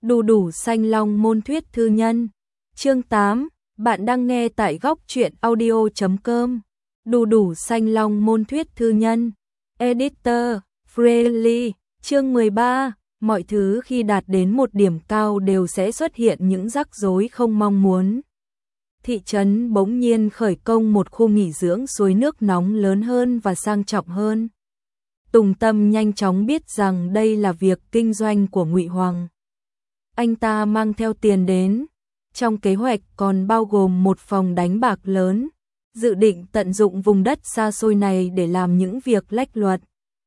Đu đủ xanh long môn thuyết thư nhân. Chương 8, bạn đang nghe tại góc truyện audio.com. Đu đủ xanh long môn thuyết thư nhân. Editor, Freely. Chương 13, mọi thứ khi đạt đến một điểm cao đều sẽ xuất hiện những rắc rối không mong muốn. Thị trấn bỗng nhiên khởi công một khu nghỉ dưỡng suối nước nóng lớn hơn và sang trọng hơn. Tùng Tâm nhanh chóng biết rằng đây là việc kinh doanh của Ngụy Hoàng. Anh ta mang theo tiền đến, trong kế hoạch còn bao gồm một phòng đánh bạc lớn, dự định tận dụng vùng đất xa xôi này để làm những việc lách luật.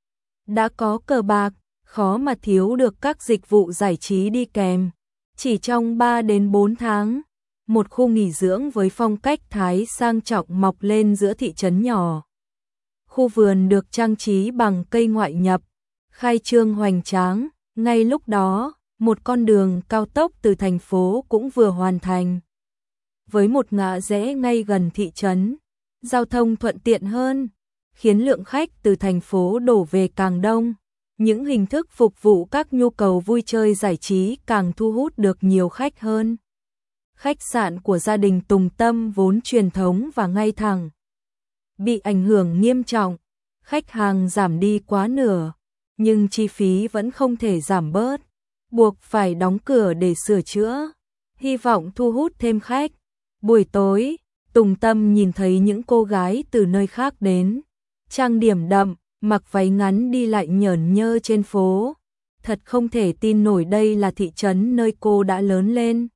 Đã có cờ bạc, khó mà thiếu được các dịch vụ giải trí đi kèm. Chỉ trong 3 đến 4 tháng, một khu nghỉ dưỡng với phong cách Thái sang trọng mọc lên giữa thị trấn nhỏ. Khu vườn được trang trí bằng cây ngoại nhập, khai trương hoành tráng. Ngay lúc đó, một con đường cao tốc từ thành phố cũng vừa hoàn thành. Với một ngã rẽ ngay gần thị trấn, giao thông thuận tiện hơn, khiến lượng khách từ thành phố đổ về càng đông. Những hình thức phục vụ các nhu cầu vui chơi giải trí càng thu hút được nhiều khách hơn. Khách sạn của gia đình Tùng Tâm vốn truyền thống và ngay thẳng, bị ảnh hưởng nghiêm trọng, khách hàng giảm đi quá nửa, nhưng chi phí vẫn không thể giảm bớt, buộc phải đóng cửa để sửa chữa, hy vọng thu hút thêm khách. Buổi tối, Tùng Tâm nhìn thấy những cô gái từ nơi khác đến, trang điểm đậm, mặc váy ngắn đi lại nhởn nhơ trên phố. Thật không thể tin nổi đây là thị trấn nơi cô đã lớn lên.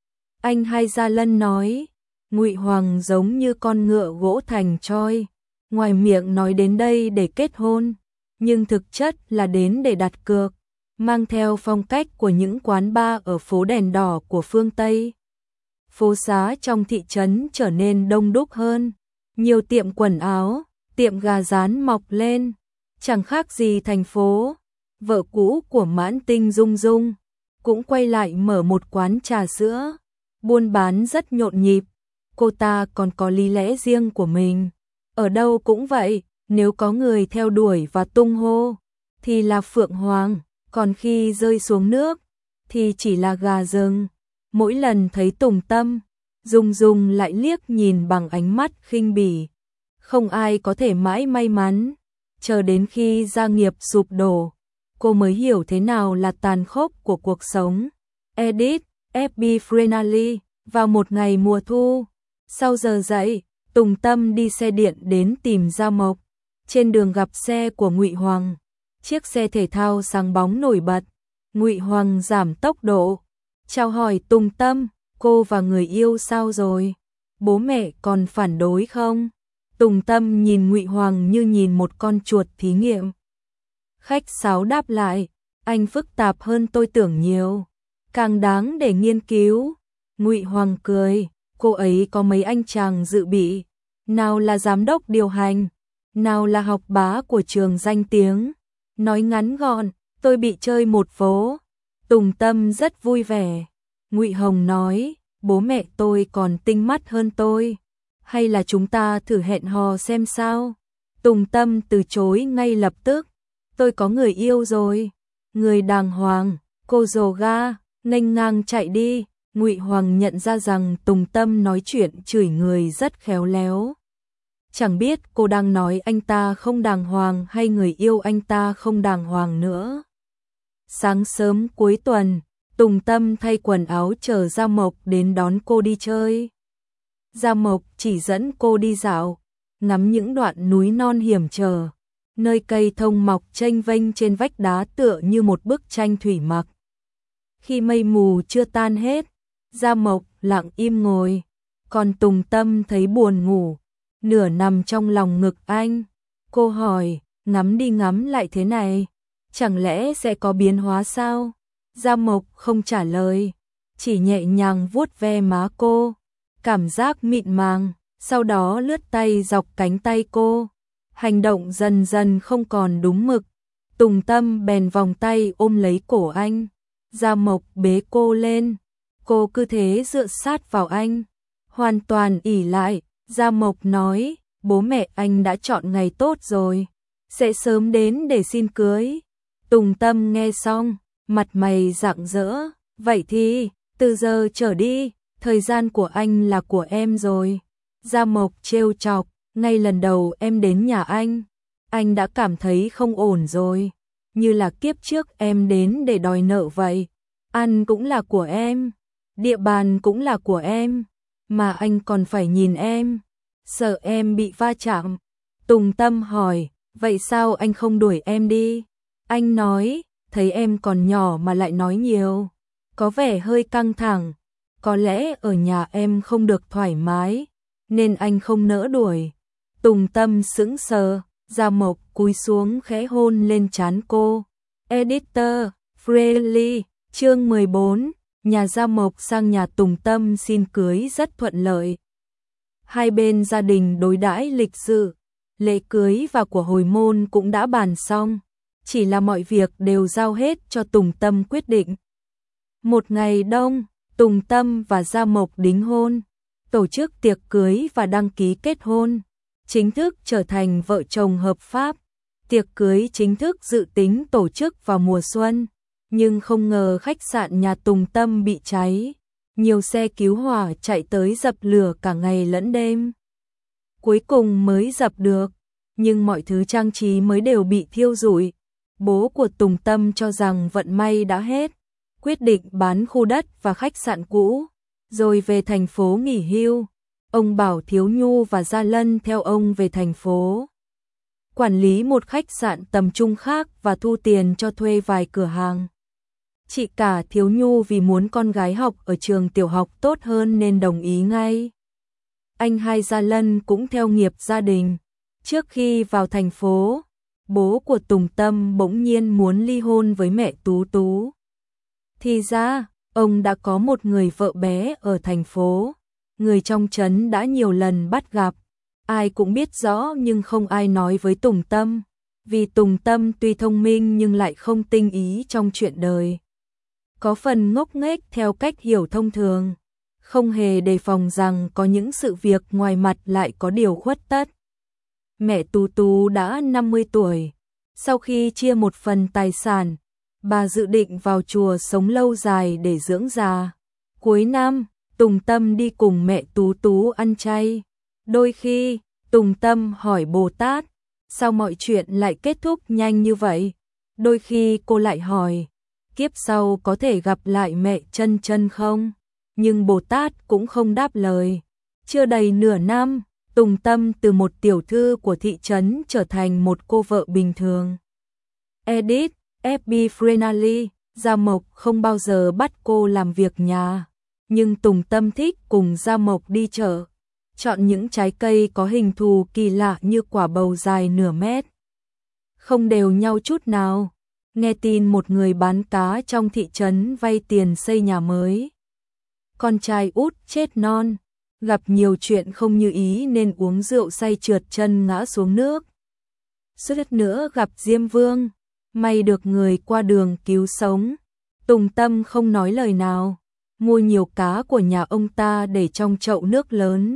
Anh Hai Gia Lân nói, Ngụy Hoàng giống như con ngựa gỗ thành troi, ngoài miệng nói đến đây để kết hôn, nhưng thực chất là đến để đặt cược, mang theo phong cách của những quán bar ở phố đèn đỏ của phương Tây. Phố xá trong thị trấn trở nên đông đúc hơn, nhiều tiệm quần áo, tiệm gà rán mọc lên, chẳng khác gì thành phố. Vợ cũ của Mãn Tinh Dung Dung cũng quay lại mở một quán trà sữa, buôn bán rất nhộn nhịp. Cô ta còn có lý lẽ riêng của mình. Ở đâu cũng vậy, nếu có người theo đuổi và tung hô, thì là Phượng Hoàng, còn khi rơi xuống nước, thì chỉ là gà rừng. Mỗi lần thấy Tùng Tâm, Dung Dung lại liếc nhìn bằng ánh mắt khinh bỉ. Không ai có thể mãi may mắn, chờ đến khi gia nghiệp sụp đổ, cô mới hiểu thế nào là tàn khốc của cuộc sống. Edit, FB Freely. Vào một ngày mùa thu, sau giờ dậy, Tùng Tâm đi xe điện đến tìm Gia Mộc. Trên đường gặp xe của Ngụy Hoàng, chiếc xe thể thao sáng bóng nổi bật. Ngụy Hoàng giảm tốc độ, chào hỏi Tùng Tâm, cô và người yêu sao rồi? Bố mẹ còn phản đối không? Tùng Tâm nhìn Ngụy Hoàng như nhìn một con chuột thí nghiệm. Khách sáo đáp lại, anh phức tạp hơn tôi tưởng nhiều, càng đáng để nghiên cứu. Ngụy Hoàng cười, cô ấy có mấy anh chàng dự bị, nào là giám đốc điều hành, nào là học bá của trường danh tiếng. Nói ngắn gọn, tôi bị chơi một vố. Tùng Tâm rất vui vẻ. Ngụy Hồng nói, bố mẹ tôi còn tinh mắt hơn tôi, hay là chúng ta thử hẹn hò xem sao? Tùng Tâm từ chối ngay lập tức, tôi có người yêu rồi, người đàng hoàng. Cô rồ ga, nghênh ngang chạy đi. Ngụy Hoàng nhận ra rằng Tùng Tâm nói chuyện chửi người rất khéo léo. Chẳng biết cô đang nói anh ta không đàng hoàng hay người yêu anh ta không đàng hoàng nữa. Sáng sớm cuối tuần, Tùng Tâm thay quần áo chờ Gia Mộc đến đón cô đi chơi. Gia Mộc chỉ dẫn cô đi dạo, ngắm những đoạn núi non hiểm trở, nơi cây thông mọc chênh vênh trên vách đá tựa như một bức tranh thủy mặc. Khi mây mù chưa tan hết, Gia Mộc lặng im ngồi, còn Tùng Tâm thấy buồn ngủ, nửa nằm trong lòng ngực anh. Cô hỏi, ngắm đi ngắm lại thế này, chẳng lẽ sẽ có biến hóa sao? Gia Mộc không trả lời, chỉ nhẹ nhàng vuốt ve má cô, cảm giác mịn màng, sau đó lướt tay dọc cánh tay cô. Hành động dần dần không còn đúng mực, Tùng Tâm bèn vòng tay ôm lấy cổ anh. Gia Mộc bế cô lên, cô cứ thế dựa sát vào anh, hoàn toàn ỷ lại. Gia Mộc nói, bố mẹ anh đã chọn ngày tốt rồi, sẽ sớm đến để xin cưới. Tùng Tâm nghe xong, mặt mày rạng rỡ, Vậy thì, từ giờ trở đi, thời gian của anh là của em rồi. Gia Mộc trêu chọc, ngay lần đầu em đến nhà anh đã cảm thấy không ổn rồi. Như là kiếp trước em đến để đòi nợ vậy. Ăn cũng là của em, địa bàn cũng là của em, mà anh còn phải nhìn em, sợ em bị va chạm. Tùng Tâm hỏi, vậy sao anh không đuổi em đi? Anh nói, thấy em còn nhỏ mà lại nói nhiều, có vẻ hơi căng thẳng, có lẽ ở nhà em không được thoải mái, nên anh không nỡ đuổi. Tùng Tâm sững sờ, Gia Mộc cúi xuống khẽ hôn lên trán cô. Editor, Freely, chương 14, nhà Gia Mộc sang nhà Tùng Tâm xin cưới rất thuận lợi. Hai bên gia đình đối đãi lịch sự, lễ cưới và của hồi môn cũng đã bàn xong, chỉ là mọi việc đều giao hết cho Tùng Tâm quyết định. Một ngày đông, Tùng Tâm và Gia Mộc đính hôn, tổ chức tiệc cưới và đăng ký kết hôn, chính thức trở thành vợ chồng hợp pháp. Tiệc cưới chính thức dự tính tổ chức vào mùa xuân, nhưng không ngờ khách sạn nhà Tùng Tâm bị cháy. Nhiều xe cứu hỏa chạy tới dập lửa cả ngày lẫn đêm. Cuối cùng mới dập được, nhưng mọi thứ trang trí mới đều bị thiêu rụi. Bố của Tùng Tâm cho rằng vận may đã hết, quyết định bán khu đất và khách sạn cũ, rồi về thành phố nghỉ hưu. Ông bảo Thiếu Nhu và Gia Lân theo ông về thành phố, quản lý một khách sạn tầm trung khác và thu tiền cho thuê vài cửa hàng. Chị cả Thiếu Nhu vì muốn con gái học ở trường tiểu học tốt hơn nên đồng ý ngay. Anh hai Gia Lân cũng theo nghiệp gia đình. Trước khi vào thành phố, bố của Tùng Tâm bỗng nhiên muốn ly hôn với mẹ Tú Tú. Thì ra, ông đã có một người vợ bé ở thành phố. Người trong trấn đã nhiều lần bắt gặp. Ai cũng biết rõ nhưng không ai nói với Tùng Tâm. Vì Tùng Tâm tuy thông minh nhưng lại không tinh ý trong chuyện đời. Có phần ngốc nghếch theo cách hiểu thông thường, không hề đề phòng rằng có những sự việc ngoài mặt lại có điều khuất tất. Mẹ Tú Tú đã 50 tuổi, sau khi chia một phần tài sản, bà dự định vào chùa sống lâu dài để dưỡng già. Cuối năm, Tùng Tâm đi cùng mẹ Tú Tú ăn chay. Đôi khi, Tùng Tâm hỏi Bồ Tát, sao mọi chuyện lại kết thúc nhanh như vậy? Đôi khi cô lại hỏi, kiếp sau có thể gặp lại mẹ Chân Chân không? Nhưng Bồ Tát cũng không đáp lời. Chưa đầy nửa năm, Tùng Tâm từ một tiểu thư của thị trấn trở thành một cô vợ bình thường. Edit, FB Friendly, Gia Mộc không bao giờ bắt cô làm việc nhà, nhưng Tùng Tâm thích cùng Gia Mộc đi chợ, chọn những trái cây có hình thù kỳ lạ như quả bầu dài nửa mét. Không đều nhau chút nào. Nghe tin một người bán cá trong thị trấn vay tiền xây nhà mới. Con trai út chết non, gặp nhiều chuyện không như ý nên uống rượu say trượt chân ngã xuống nước. Suýt nữa gặp Diêm Vương, may được người qua đường cứu sống. Tùng Tâm không nói lời nào, mua nhiều cá của nhà ông ta để trong chậu nước lớn.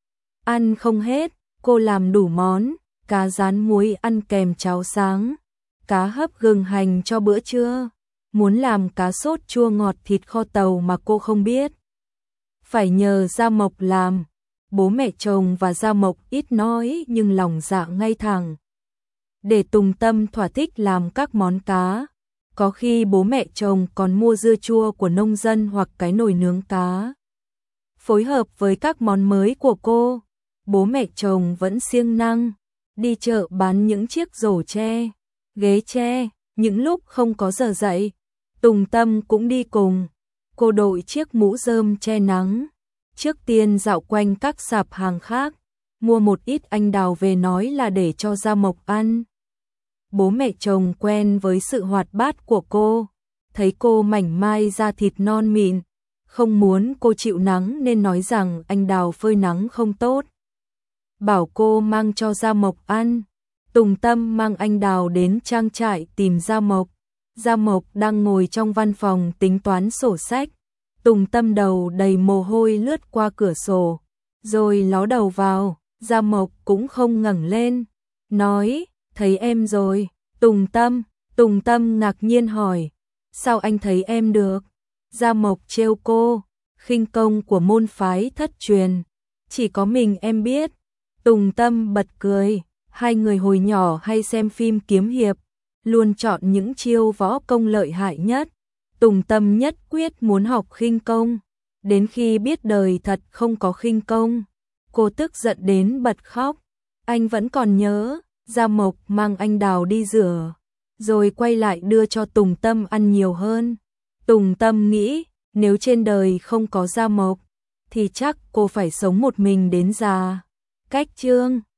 Ăn không hết, cô làm đủ món, cá rán muối ăn kèm cháo sáng, cá hấp gừng hành cho bữa trưa, muốn làm cá sốt chua ngọt thịt kho tàu mà cô không biết. Phải nhờ Gia Mộc làm. Bố mẹ chồng và Gia Mộc ít nói nhưng lòng dạ ngay thẳng. Để Tùng Tâm thỏa thích làm các món cá. Có khi bố mẹ chồng còn mua dưa chua của nông dân hoặc cái nồi nướng cá. Phối hợp với các món mới của cô, bố mẹ chồng vẫn siêng năng, đi chợ bán những chiếc rổ tre, ghế tre, những lúc không có giờ dậy. Tùng Tâm cũng đi cùng, cô đội chiếc mũ rơm che nắng. Trước tiên dạo quanh các sạp hàng khác, mua một ít anh đào về nói là để cho Gia Mộc ăn. Bố mẹ chồng quen với sự hoạt bát của cô, thấy cô mảnh mai da thịt non mịn, không muốn cô chịu nắng nên nói rằng anh đào phơi nắng không tốt. Bảo cô mang cho Gia Mộc ăn. Tùng Tâm mang anh đào đến trang trại tìm Gia Mộc. Gia Mộc đang ngồi trong văn phòng tính toán sổ sách. Tùng Tâm đầu đầy mồ hôi lướt qua cửa sổ, rồi ló đầu vào. Gia Mộc cũng không ngẩng lên, nói, thấy em rồi. Tùng Tâm ngạc nhiên hỏi, sao anh thấy em được? Gia Mộc trêu cô, khinh công của môn phái thất truyền, chỉ có mình em biết. Tùng Tâm bật cười, hai người hồi nhỏ hay xem phim kiếm hiệp, luôn chọn những chiêu võ công lợi hại nhất. Tùng Tâm nhất quyết muốn học khinh công, đến khi biết đời thật không có khinh công, cô tức giận đến bật khóc. Anh vẫn còn nhớ, Gia Mộc mang anh Đào đi rửa, rồi quay lại đưa cho Tùng Tâm ăn nhiều hơn. Tùng Tâm nghĩ, nếu trên đời không có Gia Mộc, thì chắc cô phải sống một mình đến già. Cách chương